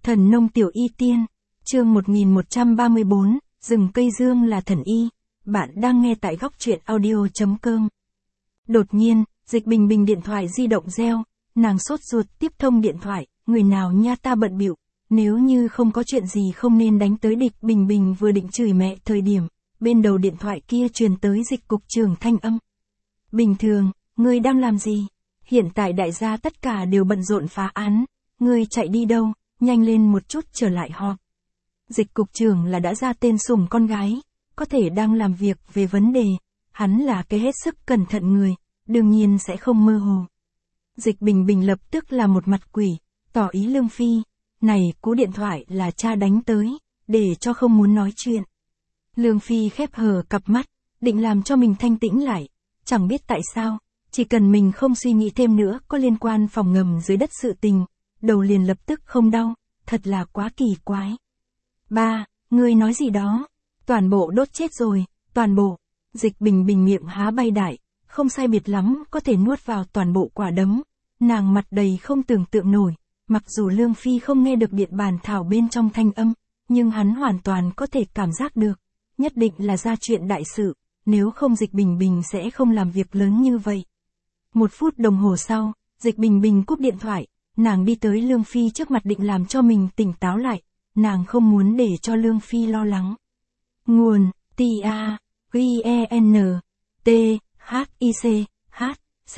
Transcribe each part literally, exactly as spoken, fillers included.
Thần nông tiểu y tiên, chương một nghìn một trăm ba mươi bốn, rừng cây dương là thần y. Bạn đang nghe tại góc truyện audio chấm com. Đột nhiên, Dịch Bình Bình điện thoại di động reo, nàng sốt ruột tiếp thông điện thoại, người nào nha ta bận bịu, nếu như không có chuyện gì không nên đánh tới địch. Bình Bình vừa định chửi mẹ thời điểm, bên đầu điện thoại kia truyền tới Dịch cục trưởng thanh âm. Bình thường, ngươi đang làm gì? Hiện tại đại gia tất cả đều bận rộn phá án, ngươi chạy đi đâu? Nhanh lên một chút trở lại họp. Dịch cục trưởng là đã ra tên sủng con gái, có thể đang làm việc về vấn đề, hắn là cái hết sức cẩn thận người, đương nhiên sẽ không mơ hồ. Dịch Bình Bình lập tức là một mặt quỷ, tỏ ý Lương Phi, này cú điện thoại là cha đánh tới, để cho không muốn nói chuyện. Lương Phi khép hờ cặp mắt, định làm cho mình thanh tĩnh lại, chẳng biết tại sao, chỉ cần mình không suy nghĩ thêm nữa có liên quan phòng ngầm dưới đất sự tình, đầu liền lập tức không đau, thật là quá kỳ quái. Ba, ngươi nói gì đó? Toàn bộ đốt chết rồi, toàn bộ. Dịch Bình Bình miệng há bay đại, không sai biệt lắm có thể nuốt vào toàn bộ quả đấm. Nàng mặt đầy không tưởng tượng nổi, mặc dù Lương Phi không nghe được điện bàn thảo bên trong thanh âm, nhưng hắn hoàn toàn có thể cảm giác được, nhất định là ra chuyện đại sự, nếu không Dịch Bình Bình sẽ không làm việc lớn như vậy. Một phút đồng hồ sau, Dịch Bình Bình cúp điện thoại. Nàng đi tới Lương Phi trước mặt định làm cho mình tỉnh táo lại, nàng không muốn để cho Lương Phi lo lắng. Nguồn, T A, G E N, T, H I C, H, C,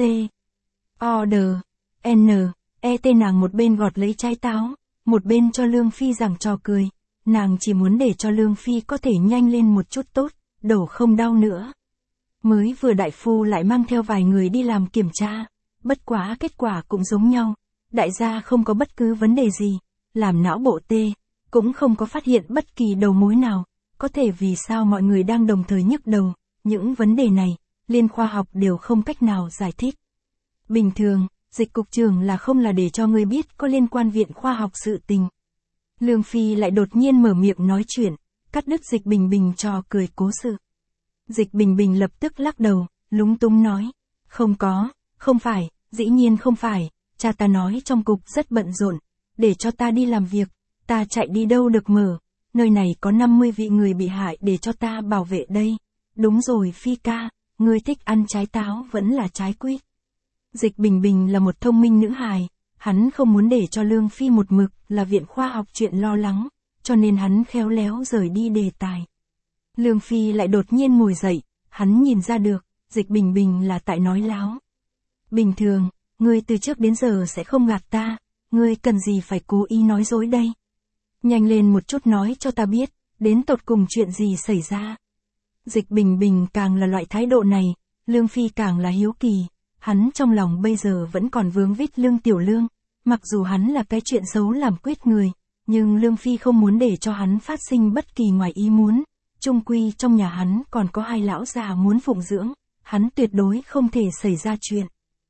Order, N, E T. Nàng một bên gọt lấy trái táo, một bên cho Lương Phi giảng trò cười, nàng chỉ muốn để cho Lương Phi có thể nhanh lên một chút tốt, đổ không đau nữa. Mới vừa đại phu lại mang theo vài người đi làm kiểm tra, bất quá kết quả cũng giống nhau. Đại gia không có bất cứ vấn đề gì, làm não bộ tê, cũng không có phát hiện bất kỳ đầu mối nào, có thể vì sao mọi người đang đồng thời nhức đầu, những vấn đề này, liên khoa học đều không cách nào giải thích. Bình thường, Dịch cục trưởng là không là để cho người biết có liên quan viện khoa học sự tình. Lương Phi lại đột nhiên mở miệng nói chuyện, cắt đứt Dịch Bình Bình trò cười cố sự. Dịch Bình Bình lập tức lắc đầu, lúng túng nói, không có, không phải, dĩ nhiên không phải. Cha ta nói trong cục rất bận rộn, để cho ta đi làm việc, ta chạy đi đâu được mở, nơi này có năm mươi vị người bị hại để cho ta bảo vệ đây. Đúng rồi Phi ca, ngươi thích ăn trái táo vẫn là trái quýt. Dịch Bình Bình là một thông minh nữ hài, hắn không muốn để cho Lương Phi một mực là viện khoa học chuyện lo lắng, cho nên hắn khéo léo rời đi đề tài. Lương Phi lại đột nhiên ngồi dậy, hắn nhìn ra được, Dịch Bình Bình là tại nói láo. Bình thường, ngươi từ trước đến giờ sẽ không gạt ta, ngươi cần gì phải cố ý nói dối đây. Nhanh lên một chút nói cho ta biết, đến tột cùng chuyện gì xảy ra. Dịch Bình Bình càng là loại thái độ này, Lương Phi càng là hiếu kỳ, hắn trong lòng bây giờ vẫn còn vướng vít Lương Tiểu Lương, mặc dù hắn là cái chuyện xấu làm quyết người, nhưng Lương Phi không muốn để cho hắn phát sinh bất kỳ ngoài ý muốn, chung quy trong nhà hắn còn có hai lão già muốn phụng dưỡng, hắn tuyệt đối không thể xảy ra chuyện.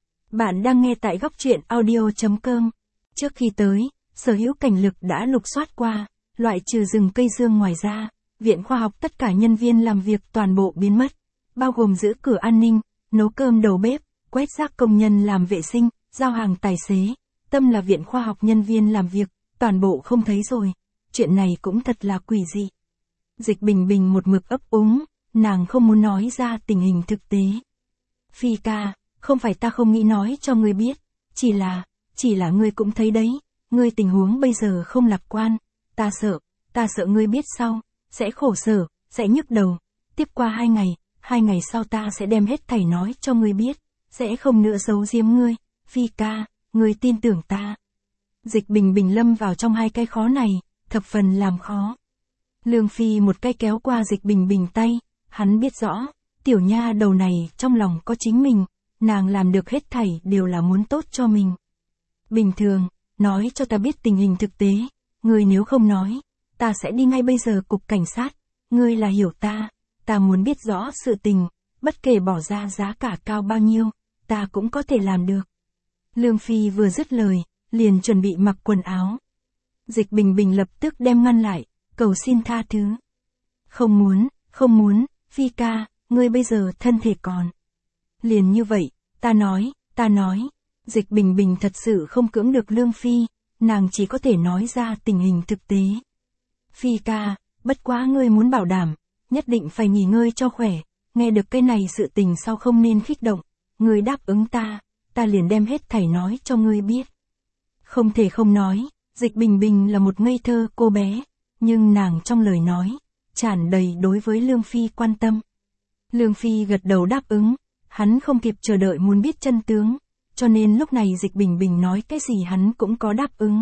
Bạn đang nghe tại góc truyện audio chấm com. Trước khi tới, Sở Hữu Cảnh Lực đã lục soát qua, loại trừ rừng cây dương ngoài ra, viện khoa học tất cả nhân viên làm việc toàn bộ biến mất, bao gồm giữ cửa an ninh, nấu cơm đầu bếp, quét rác công nhân làm vệ sinh, giao hàng tài xế, tâm là viện khoa học nhân viên làm việc, toàn bộ không thấy rồi. Chuyện này cũng thật là quỷ dị. Dịch Bình Bình một mực ấp úng, nàng không muốn nói ra tình hình thực tế. Phi ca, không phải ta không nghĩ nói cho ngươi biết, chỉ là, chỉ là ngươi cũng thấy đấy, ngươi tình huống bây giờ không lạc quan, ta sợ, ta sợ ngươi biết sau, sẽ khổ sở, sẽ nhức đầu, tiếp qua hai ngày, hai ngày sau ta sẽ đem hết thảy nói cho ngươi biết, sẽ không nữa giấu giếm ngươi, Phi ca, ngươi tin tưởng ta. Dịch Bình Bình lâm vào trong hai cái khó này, thập phần làm khó. Lương Phi một cái kéo qua Dịch Bình Bình tay, hắn biết rõ, tiểu nha đầu này trong lòng có chính mình. Nàng làm được hết thảy đều là muốn tốt cho mình. Bình thường, nói cho ta biết tình hình thực tế, ngươi nếu không nói, ta sẽ đi ngay bây giờ cục cảnh sát, ngươi là hiểu ta, ta muốn biết rõ sự tình, bất kể bỏ ra giá cả cao bao nhiêu, ta cũng có thể làm được. Lương Phi vừa dứt lời, liền chuẩn bị mặc quần áo. Dịch Bình Bình lập tức đem ngăn lại, cầu xin tha thứ. Không muốn, không muốn, Phi ca, ngươi bây giờ thân thể còn. Liền như vậy, ta nói, ta nói, Dịch Bình Bình thật sự không cưỡng được Lương Phi, nàng chỉ có thể nói ra tình hình thực tế. Phi ca, bất quá ngươi muốn bảo đảm, nhất định phải nghỉ ngơi cho khỏe, nghe được cái này sự tình sau không nên kích động, ngươi đáp ứng ta, ta liền đem hết thảy nói cho ngươi biết. Không thể không nói, Dịch Bình Bình là một ngây thơ cô bé, nhưng nàng trong lời nói, tràn đầy đối với Lương Phi quan tâm. Lương Phi gật đầu đáp ứng, hắn không kịp chờ đợi muốn biết chân tướng, cho nên lúc này Dịch Bình Bình nói cái gì hắn cũng có đáp ứng.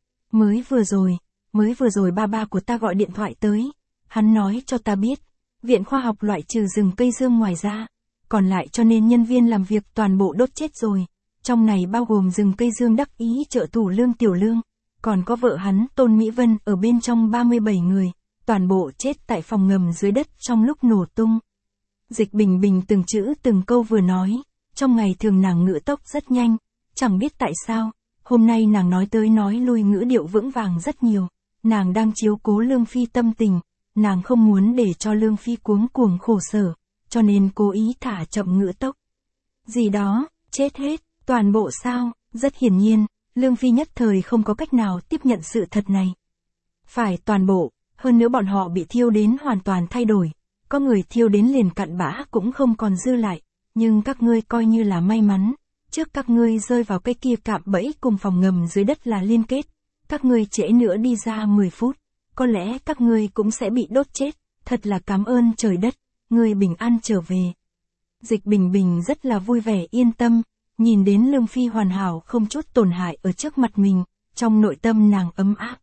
Mới vừa rồi, mới vừa rồi ba ba của ta gọi điện thoại tới, hắn nói cho ta biết, viện khoa học loại trừ rừng cây dương ngoài ra, còn lại cho nên nhân viên làm việc toàn bộ đốt chết rồi, trong này bao gồm rừng cây dương đắc ý trợ thủ Lương Tiểu Lương, còn có vợ hắn Tôn Mỹ Vân ở bên trong ba mươi bảy người, toàn bộ chết tại phòng ngầm dưới đất trong lúc nổ tung. Dịch Bình Bình từng chữ từng câu vừa nói, trong ngày thường nàng ngữ tốc rất nhanh, chẳng biết tại sao, hôm nay nàng nói tới nói lui ngữ điệu vững vàng rất nhiều, nàng đang chiếu cố Lương Phi tâm tình, nàng không muốn để cho Lương Phi cuống cuồng khổ sở, cho nên cố ý thả chậm ngữ tốc. Gì đó, chết hết, toàn bộ sao, rất hiển nhiên, Lương Phi nhất thời không có cách nào tiếp nhận sự thật này. Phải toàn bộ, hơn nữa bọn họ bị thiêu đến hoàn toàn thay đổi, có người thiêu đến liền cặn bã cũng không còn dư lại, nhưng các ngươi coi như là may mắn, trước các ngươi rơi vào cái kia cạm bẫy cùng phòng ngầm dưới đất là liên kết, các ngươi trễ nữa đi ra mười phút, có lẽ các ngươi cũng sẽ bị đốt chết, thật là cảm ơn trời đất, ngươi bình an trở về. Dịch Bình Bình rất là vui vẻ yên tâm, nhìn đến Lương Phi hoàn hảo không chút tổn hại ở trước mặt mình, trong nội tâm nàng ấm áp.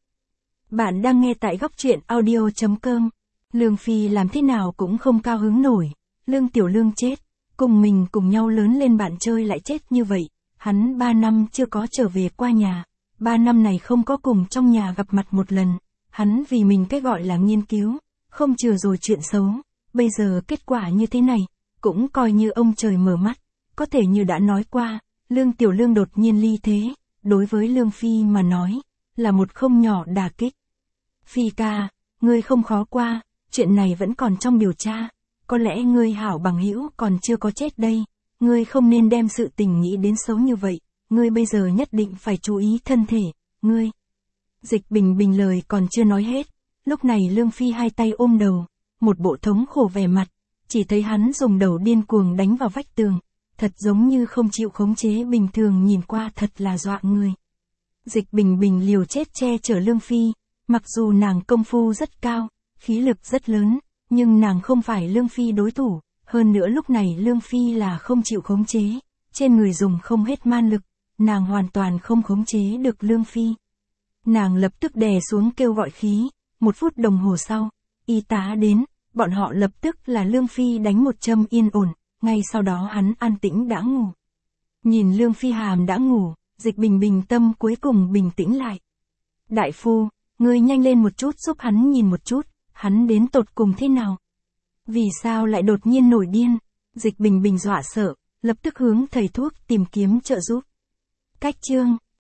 Bạn đang nghe tại góc truyện audio chấm com. Lương Phi làm thế nào cũng không cao hứng nổi, Lương Tiểu Lương chết, cùng mình cùng nhau lớn lên bạn chơi lại chết như vậy, hắn ba năm chưa có trở về qua nhà, ba năm này không có cùng trong nhà gặp mặt một lần, hắn vì mình cái gọi là nghiên cứu, không chừa rồi chuyện xấu, bây giờ kết quả như thế này, cũng coi như ông trời mở mắt, có thể như đã nói qua, Lương Tiểu Lương đột nhiên ly thế, đối với Lương Phi mà nói, là một không nhỏ đả kích. Phi ca, ngươi không khó qua, chuyện này vẫn còn trong điều tra, có lẽ ngươi hảo bằng hữu còn chưa có chết đây, ngươi không nên đem sự tình nghĩ đến xấu như vậy, ngươi bây giờ nhất định phải chú ý thân thể, ngươi. Dịch Bình Bình lời còn chưa nói hết, lúc này Lương Phi hai tay ôm đầu, một bộ thống khổ vẻ mặt, chỉ thấy hắn dùng đầu điên cuồng đánh vào vách tường, thật giống như không chịu khống chế bình thường nhìn qua thật là dọa người. Dịch Bình Bình liều chết che chở Lương Phi, mặc dù nàng công phu rất cao, khí lực rất lớn, nhưng nàng không phải Lương Phi đối thủ, hơn nữa lúc này Lương Phi là không chịu khống chế, trên người dùng không hết man lực, nàng hoàn toàn không khống chế được Lương Phi. Nàng lập tức đè xuống kêu gọi khí, một phút đồng hồ sau, y tá đến, bọn họ lập tức là Lương Phi đánh một châm yên ổn, ngay sau đó hắn an tĩnh đã ngủ. Nhìn Lương Phi hàm đã ngủ, Dịch Bình Bình tâm cuối cùng bình tĩnh lại. Đại phu, ngươi nhanh lên một chút giúp hắn nhìn một chút, hắn đến tột cùng thế nào? Vì sao lại đột nhiên nổi điên? Dịch Bình Bình dọa sợ, lập tức hướng thầy thuốc tìm kiếm trợ giúp. Cách chương